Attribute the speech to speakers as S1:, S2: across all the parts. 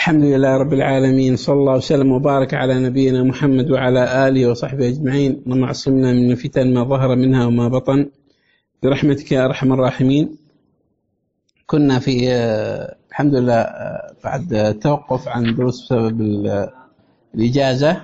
S1: الحمد لله رب العالمين، صلى الله وسلم وبارك على نبينا محمد وعلى آله وصحبه أجمعين. اللهم اعصمنا من فتن ما ظهر منها وما بطن برحمتك يا أرحم الراحمين. كنا في الحمد لله بعد التوقف عن دروس بسبب الإجازة،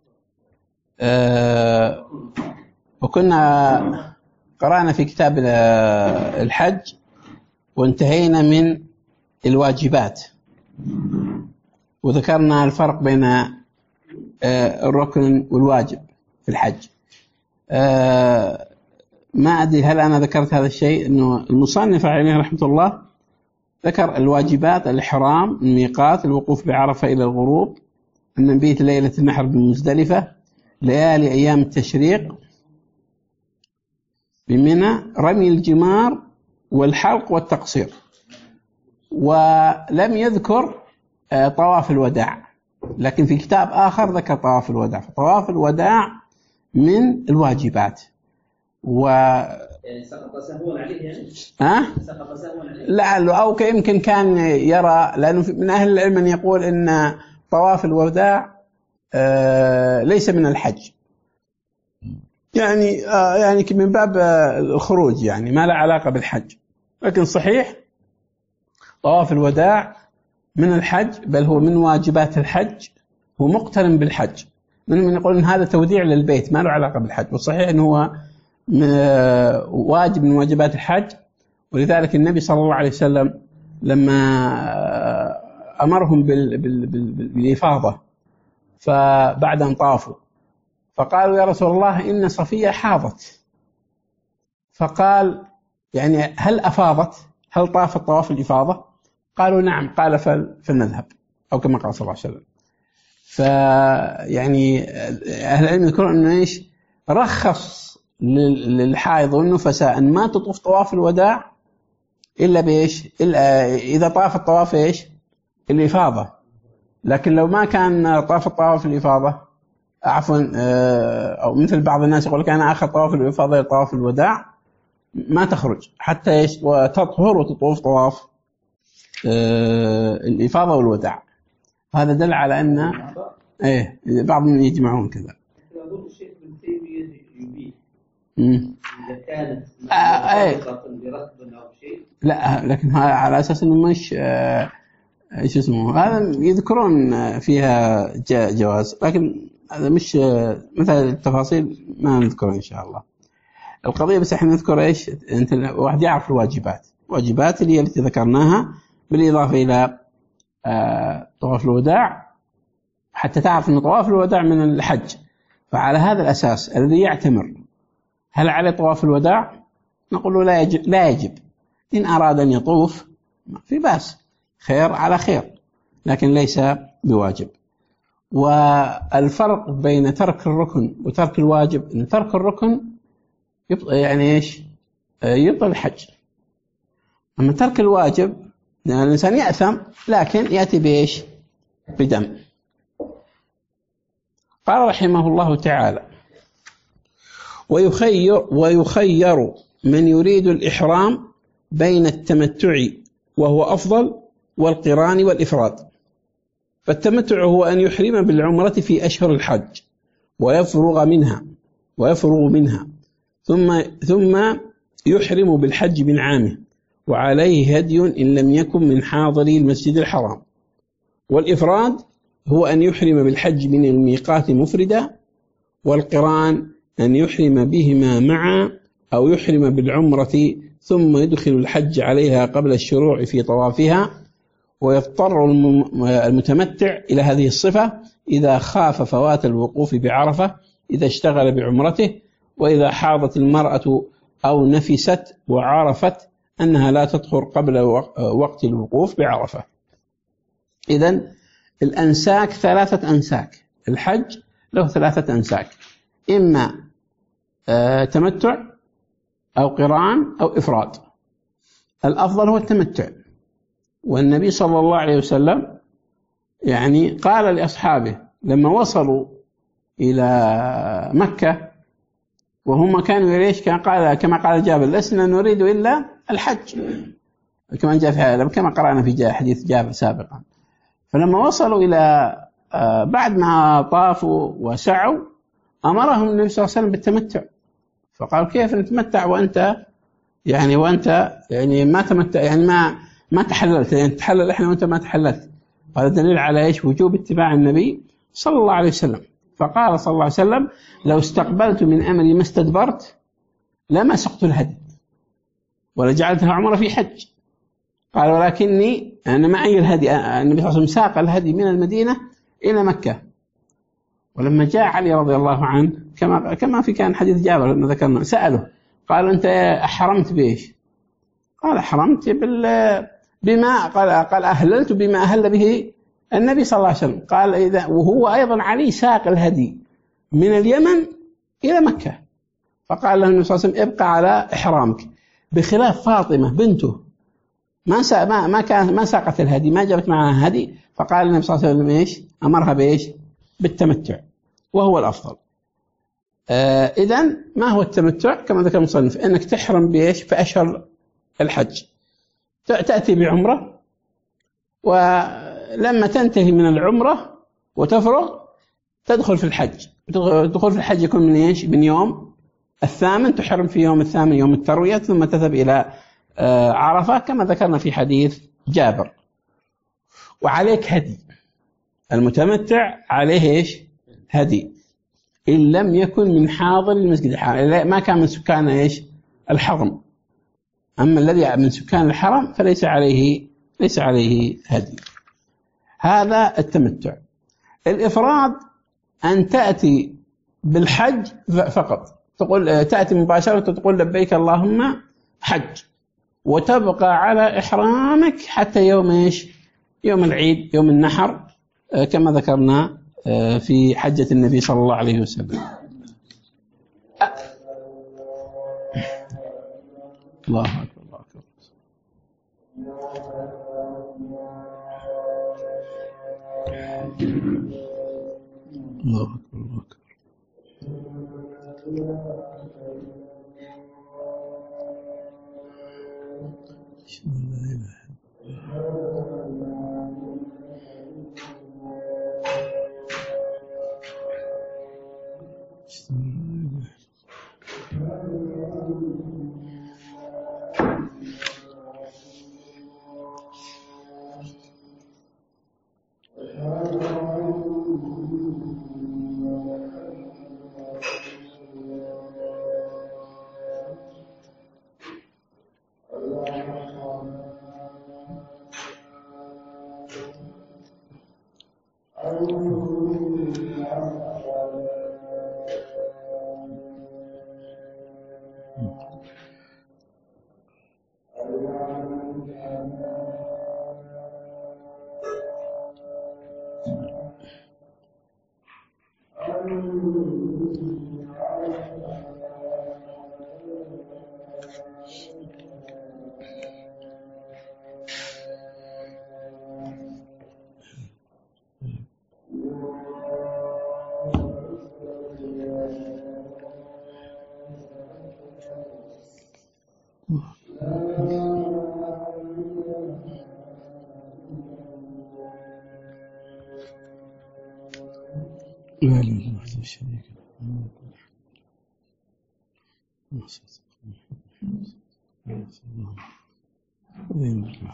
S1: وكنا قرأنا في كتاب الحج وانتهينا من الواجبات، وذكرنا الفرق بين الركن والواجب في الحج. ما أدري هل أنا ذكرت هذا الشيء، أنه المصنف عليه رحمة الله ذكر الواجبات: الإحرام، الميقات، الوقوف بعرفة إلى الغروب، المبيت ليلة النحر بمزدلفة، ليالي أيام التشريق بمنى، رمي الجمار والحلق والتقصير. ولم يذكر طواف الوداع، لكن في كتاب آخر ذكر طواف الوداع. فطواف الوداع من الواجبات.
S2: سقط سهوا عليه يعني؟ سقط سهوا عليه؟
S1: لعله أو يمكن كان يرى، لأنه من أهل العلم من يقول إن طواف الوداع ليس من الحج، يعني من باب الخروج، يعني ما له علاقة بالحج. لكن صحيح طواف الوداع من الحج، بل هو من واجبات الحج، هو مقترن بالحج. من يقول إن هذا توديع للبيت ما له علاقة بالحج، والصحيح إنه هو واجب من واجبات الحج. ولذلك النبي صلى الله عليه وسلم لما أمرهم بالإفاضة فبعد أن طافوا فقالوا: يا رسول الله إن صفية حاضت. فقال: يعني هل أفاضت؟ هل طافت طواف الإفاضة؟ قالوا: نعم. قال: فلنذهب، أو كما قال صلى الله عليه وسلم. فيعني أهل العلم يذكرون أنه إيش رخص للحائض والنفساء أن ما تطوف طواف الوداع إلا بإيش؟ إلا إذا طاف الطواف إيش؟ الإفاضة. لكن لو ما كان طاف الطواف الإفاضة، عفوا، أو مثل بعض الناس يقول لك أنا أخذ طواف الإفاضة لطواف الوداع، ما تخرج حتى إيش وتطهر وتطوف طواف الإفاضة والوداع. هذا دل على أن بعض من يجمعون كذا.
S2: أظن الشيخ ابن تيمية يبين إذا كانت بركب أو شيء،
S1: لا، لكن على أساس إنه مش إيش اسمه هذا يذكرون فيها جواز، لكن هذا مش مثل التفاصيل ما نذكرها إن شاء الله. القضية بس إحنا نذكر إيش، أنت واحد يعرف الواجبات اللي هي التي ذكرناها، بالإضافة إلى طواف الوداع، حتى تعرف أن طواف الوداع من الحج. فعلى هذا الأساس الذي يعتمر هل عليه طواف الوداع؟ نقول له لا يجب. إن أراد أن يطوف في بأس، خير على خير، لكن ليس بواجب. والفرق بين ترك الركن وترك الواجب أن ترك الركن يعني إيش؟ يبطل الحج. أما ترك الواجب الإنسان يأثم، لكن يأتي بإيش؟ بدم. قال رحمه الله تعالى: ويخير من يريد الإحرام بين التمتع وهو أفضل والقران والإفراد. فالتمتع هو أن يحرم بالعمرة في أشهر الحج ويفرغ منها ثم يحرم بالحج من عامه، وعليه هدي إن لم يكن من حاضري المسجد الحرام. والإفراد هو أن يحرم بالحج من الميقات مفردا، والقران أن يحرم بهما معا أو يحرم بالعمرة ثم يدخل الحج عليها قبل الشروع في طوافها. ويضطر المتمتع إلى هذه الصفة إذا خاف فوات الوقوف بعرفة، إذا اشتغل بعمرته، وإذا حاضت المرأة أو نفست وعرفت أنها لا تطهر قبل وقت الوقوف بعرفة. إذن الأنساك 3 أنساك. الحج له 3 أنساك: إما تمتع أو قران أو إفراد. الأفضل هو التمتع، والنبي صلى الله عليه وسلم يعني قال لأصحابه لما وصلوا إلى مكة وهم كانوا يريش، كما قال جابر: لسنا نريد إلا الحج، كما جاء في كما قرأنا في حديث جابر سابقا. فلما وصلوا إلى بعد ما طافوا وسعوا أمرهم النبي صلى الله عليه وسلم بالتمتع. فقالوا كيف نتمتع وأنت يعني ما تمتع، يعني ما تحللت، يعني تحلل إحنا وأنت ما تحللت. هذا دليل على إيش؟ وجوب اتباع النبي صلى الله عليه وسلم. فقال صلى الله عليه وسلم: لو استقبلت من أمري ما استدبرت لما سقت الهدي ولجعلتها عمرة في حج. قال: ولكني أنا معي الهدي. النبي صلى الله عليه وسلم ساق الهدي من المدينة إلى مكة. ولما جاء علي رضي الله عنه كما في كان حديث جابر لما ذكرنا، سأله قال: أنت أحرمت بإيش؟ قال: أحرمت بما قال أهللت بما أهل به النبي صلى الله عليه وسلم. قال: إذا وهو أيضا علي ساق الهدي من اليمن إلى مكة. فقال له النبي صلى الله عليه وسلم: ابقى على إحرامك، بخلاف فاطمة بنته ما ساقت الهدي، ما جابت معها هدي. فقال النبي صلى الله عليه وسلم إيش؟ أمرها بإيش؟ بالتمتع، وهو الأفضل. إذن ما هو التمتع؟ كما ذكر المصنف أنك تحرم بإيش؟ في أشهر الحج، تأتي بعمرة، ولما تنتهي من العمرة وتفرغ تدخل في الحج. تدخل في الحج يكون من إيش؟ من يوم 8 تحرم في يوم 8 يوم التروية، ثم تذهب إلى عرفة كما ذكرنا في حديث جابر. وعليك هدي، المتمتع عليه إيش؟ هدي، إن لم يكن من حاضر المسجد الحرام، ما كان من سكان إيش؟ الحرم. أما الذي من سكان الحرم فليس عليه هدي. هذا التمتع. الإفراد أن تأتي بالحج فقط، تقول تأتي مباشرة تقول لبيك اللهم حج، وتبقى على إحرامك حتى يوم إيش؟ يوم العيد، يوم النحر، كما ذكرنا في حجة النبي صلى الله عليه وسلم. الله أكبر، الله أكبر. الله أكبر، الله أكبر. لا إله وحده الشريك له.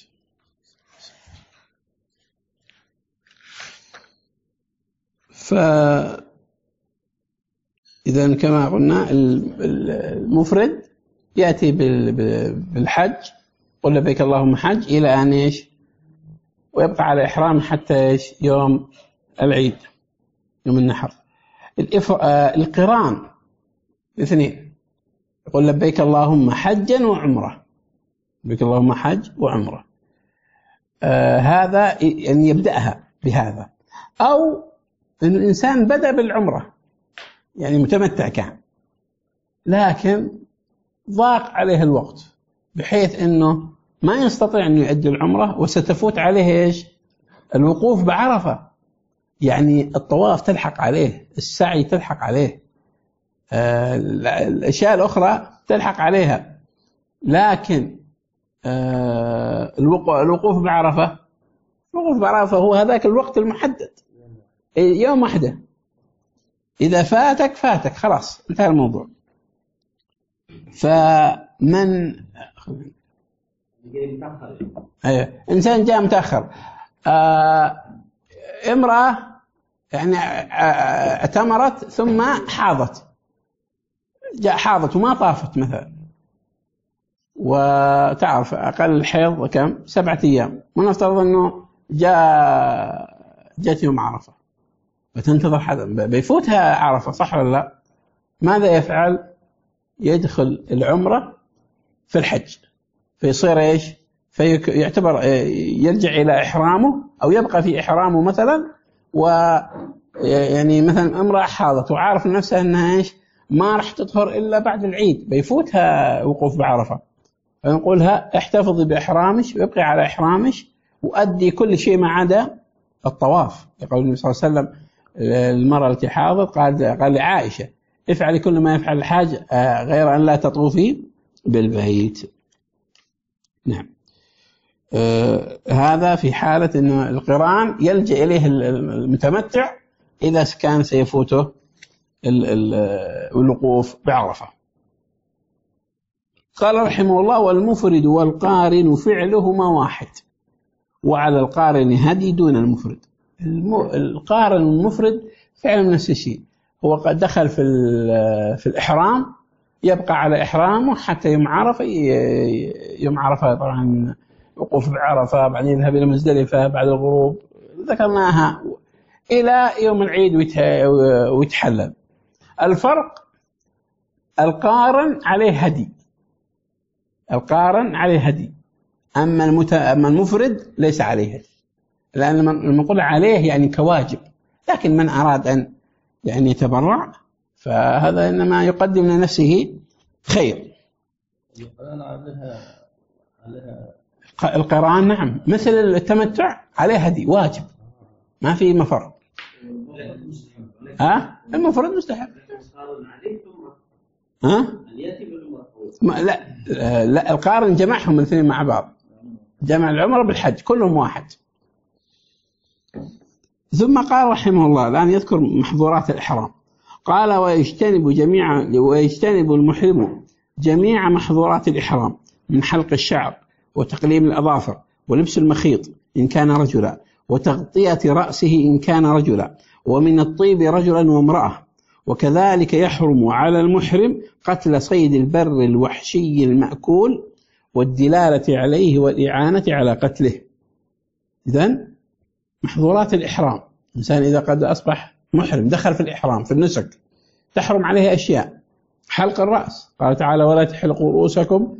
S1: فإذا كما قلنا المفرد يأتي بالحج، قل لبيك اللهم حج، إلى أن إيش؟ ويبقى على إحرام حتى إيش؟ يوم العيد، يوم النحر. القران اثنين، يقول لبيك اللهم حجا وعمرة، لبيك اللهم حج وعمرة. هذا يعني يبدأها بهذا، أو أن الإنسان بدأ بالعمرة يعني متمتع كان، لكن ضاق عليه الوقت بحيث أنه ما يستطيع أن يؤدي العمرة، وستفوت عليه إيش؟ الوقوف بعرفة، يعني الطواف تلحق عليه، السعي تلحق عليه، الأشياء الأخرى تلحق عليها، لكن الوقوف بعرفة الوقوف بعرفة هو هذاك الوقت المحدد، يوم واحدة، إذا فاتك خلاص انتهى الموضوع. فمن إنسان جاء متأخر، امرأة يعني اعتمرت ثم حاضت، جاء حاضت وما طافت مثلا، وتعرف أقل الحيض كم؟ 7 أيام، ونفترض أنه جاءت يوم عرفة وتنتظر حدا بيفوتها عرفة، صح ولا لا؟ ماذا يفعل؟ يدخل العمرة في الحج، فيصير إيش؟ فيعتبر يرجع إلى إحرامه أو يبقى في إحرامه مثلا، ويعني مثلا امرأة حاضت وعارف نفسها أنها إيش؟ ما راح تطهر إلا بعد العيد، بيفوتها وقوف بعرفة، فنقولها احتفظي بإحرامك وابقي على إحرامك وأدي كل شيء ما عدا الطواف. يقول النبي صلى الله عليه وسلم المرأة التي حاضت قال لعائشة افعلي كل ما يفعل الحاج غير أن لا تطوفي بالبيت. نعم. هذا في حالة أن القران يلجأ إليه المتمتع إذا كان سيفوته الوقوف بعرفة. قال رحمه الله: والمفرد والقارن فعلهما واحد، وعلى القارن هدي دون المفرد. القارن والمفرد فعل نفس الشيء، هو قد دخل في الإحرام، يبقى على إحرامه حتى يوم عرفة. يوم عرفة طبعا وقوف بعرفة، بعدين يذهب إلى مزدلفة بعد الغروب، ذكرناها، إلى يوم العيد ويتحلل. الفرق القارن عليه هدي، القارن عليه هدي، أما المفرد ليس عليه هدي، لأن لما نقول عليه يعني كواجب، لكن من أراد أن يعني يتبرع فهذا إنما يقدم لنفسه خير. القران نعم مثل التمتع عليه هدي واجب، ما في مفر. المفرد مستحب. لا القارن جمعهم الاثنين مع بعض، جمع العمرة بالحج كلهم واحد. ثم قال رحمه الله الآن يذكر محظورات الإحرام، قال: ويجتنب المحرم جميع محظورات الإحرام من حلق الشعر وتقليم الأظافر ولبس المخيط إن كان رجلا وتغطية رأسه إن كان رجلا، ومن الطيب رجلا وامرأة. وكذلك يحرم على المحرم قتل صيد البر الوحشي المأكول والدلالة عليه والإعانة على قتله. إذن محظورات الإحرام، إنسان إذا قد أصبح محرم دخل في الإحرام في النسك تحرم عليه أشياء: حلق الرأس، قال تعالى: ولا تحلقوا رؤوسكم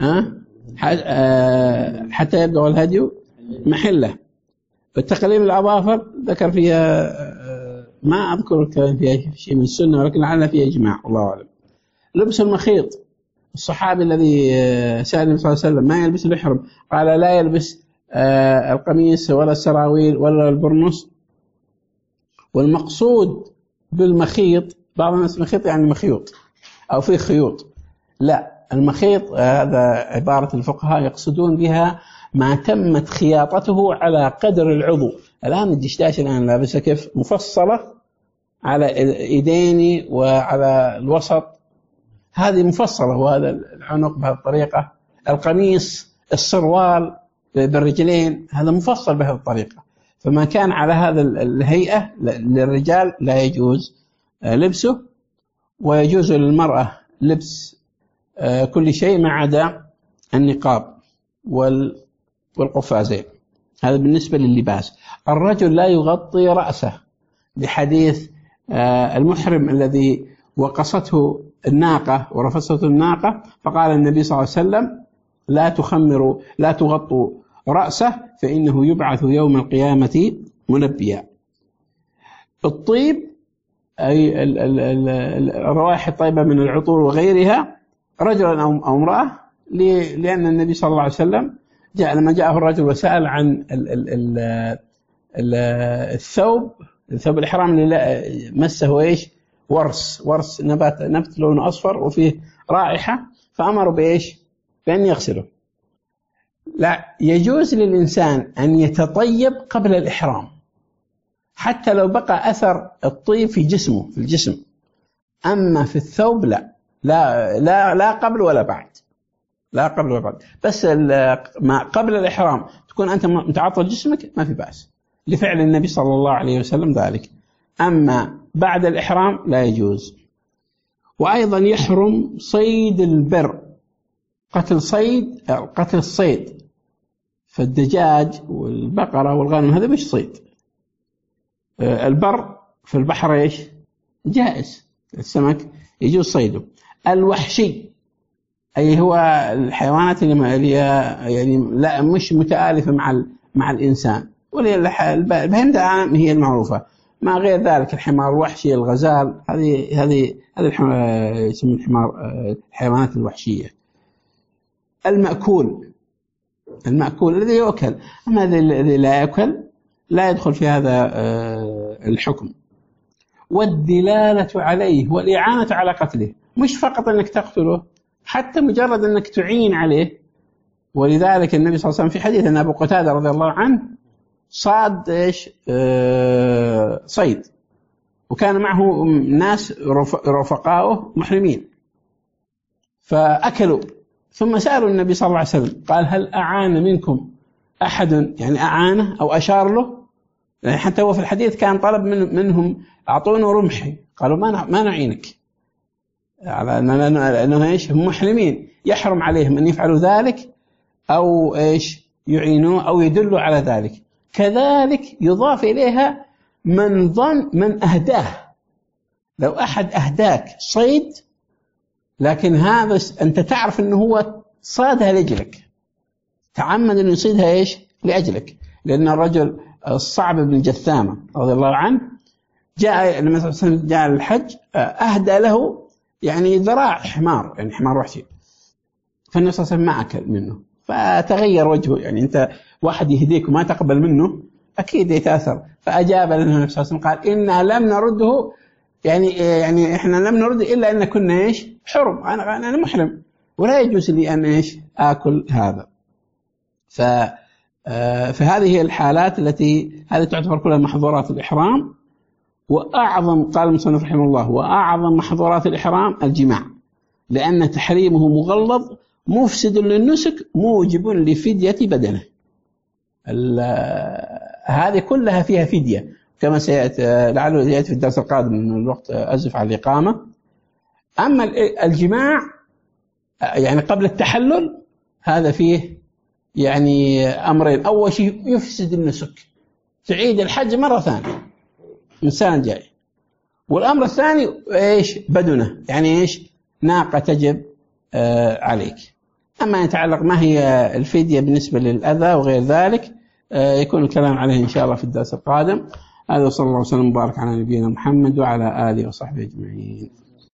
S1: حتى يبلغ الهدي محله. التقليم الأظافر ذكر فيها ما أذكر الكلام فيها شيء من السنة، ولكن لعل فيها إجماع، الله أعلم. لبس المخيط، الصحابي الذي سأل النبي صلى الله عليه وسلم ما يلبس الإحرام، قال: لا يلبس القميص ولا السراويل ولا البرنس. والمقصود بالمخيط، بعض الناس مخيط يعني مخيوط أو فيه خيوط، لا، المخيط هذا عبارة الفقهاء يقصدون بها ما تمت خياطته على قدر العضو. الآن الدشداش الآن لابسة كيف مفصلة على الإيدين وعلى الوسط، هذه مفصلة، وهذا العنق بهذه الطريقة، القميص السروال بالرجلين هذا مفصل بهذه الطريقة. فما كان على هذا الهيئة للرجال لا يجوز لبسه، ويجوز للمرأة لبس كل شيء ما عدا النقاب والقفازين. هذا بالنسبة لللباس. الرجل لا يغطي رأسه لحديث المحرم الذي وقصته الناقة ورفسته الناقة، فقال النبي صلى الله عليه وسلم: لا تغطوا رأسه فإنه يبعث يوم القيامة منبيا. الطيب أي الروائح الطيبة من العطور وغيرها، رجلا أو امرأة، لأن النبي صلى الله عليه وسلم لما جاءه الرجل وسأل عن الثوب الإحرام اللي مسه إيش؟ ورس نبت لونه أصفر وفيه رائحة، فأمروا بإيش؟ بأن يغسله. لا، يجوز للإنسان أن يتطيب قبل الإحرام حتى لو بقى أثر الطيب في جسمه، في الجسم. أما في الثوب لا قبل ولا بعد، لا قبل ولا بعد. بس ما قبل الإحرام تكون أنت متعطر جسمك ما في بأس، لفعل النبي صلى الله عليه وسلم ذلك. أما بعد الإحرام لا يجوز. وأيضا يحرم صيد البر، قتل الصيد، فالدجاج والبقرة والغنم هذا مش صيد. البر في البحر ايش؟ جائز، السمك يجوز صيده. الوحشي أي هو الحيوانات اللي يعني لا مش متآلفة مع الإنسان، البهيمة هي المعروفة، ما غير ذلك الحمار الوحشي، الغزال، هذه يسمى الحيوانات الوحشية. المأكول الذي يؤكل، أما الذي لا يأكل لا يدخل في هذا الحكم. والدلالة عليه والإعانة على قتله، مش فقط أنك تقتله، حتى مجرد أنك تعين عليه. ولذلك النبي صلى الله عليه وسلم في حديث أن أبو قتادة رضي الله عنه صاد صيد، وكان معه ناس رفقاؤه محرمين، فأكلوا، ثم سألوا النبي صلى الله عليه وسلم قال هل أعان منكم أحد، يعني أعانه أو أشار له، يعني حتى هو في الحديث كان طلب منهم أعطونا رمحي، قالوا ما نعينك، على أنه إيش هم محرمين، يحرم عليهم أن يفعلوا ذلك أو إيش يعينوا أو يدلوا على ذلك. كذلك يضاف إليها من أهداه، لو أحد أهداك صيد لكن هذا أنت تعرف أنه هو صادها لأجلك، تعمد أن يصيدها إيش لأجلك. لأن الرجل الصعب بن جثامة رضي الله عنه جاء لما صلى الله عليه وسلم جاء الحج، أهدى له يعني ذراع حمار، يعني حمار وحشي، فالنبي صلى الله عليه وسلم ما أكل منه، فتغير وجهه. يعني أنت واحد يهديك وما تقبل منه أكيد يتأثر. فأجاب لنا النبي صلى الله عليه وسلم قال إنا لم نرده، يعني إحنا لم نرد إلا أن كنا إيش حرم، أنا محرم ولا يجوز لي أن إيش آكل هذا. فهذه الحالات التي هذه تعتبر كلها محظورات الإحرام. وأعظم، قال المصنف رحمه الله، وأعظم محظورات الإحرام الجماع، لأن تحريمه مغلظ مفسد للنسك موجب لفدية بدنه. هذه كلها فيها فدية كما سيأتي، لعله يأتي في الدرس القادم من الوقت أزف على الإقامة. أما الجماع يعني قبل التحلل هذا فيه يعني أمرين، أول شيء يفسد النسك، تعيد الحج مرة ثانية إنسان جاي. والأمر الثاني إيش بدنه، يعني إيش ناقة تجب عليك. أما يتعلق ما هي الفدية بالنسبة للأذى وغير ذلك يكون الكلام عليه إن شاء الله في الدرس القادم. هذا صلى الله عليه وسلم وبارك على نبينا محمد وعلى آله وصحبه أجمعين.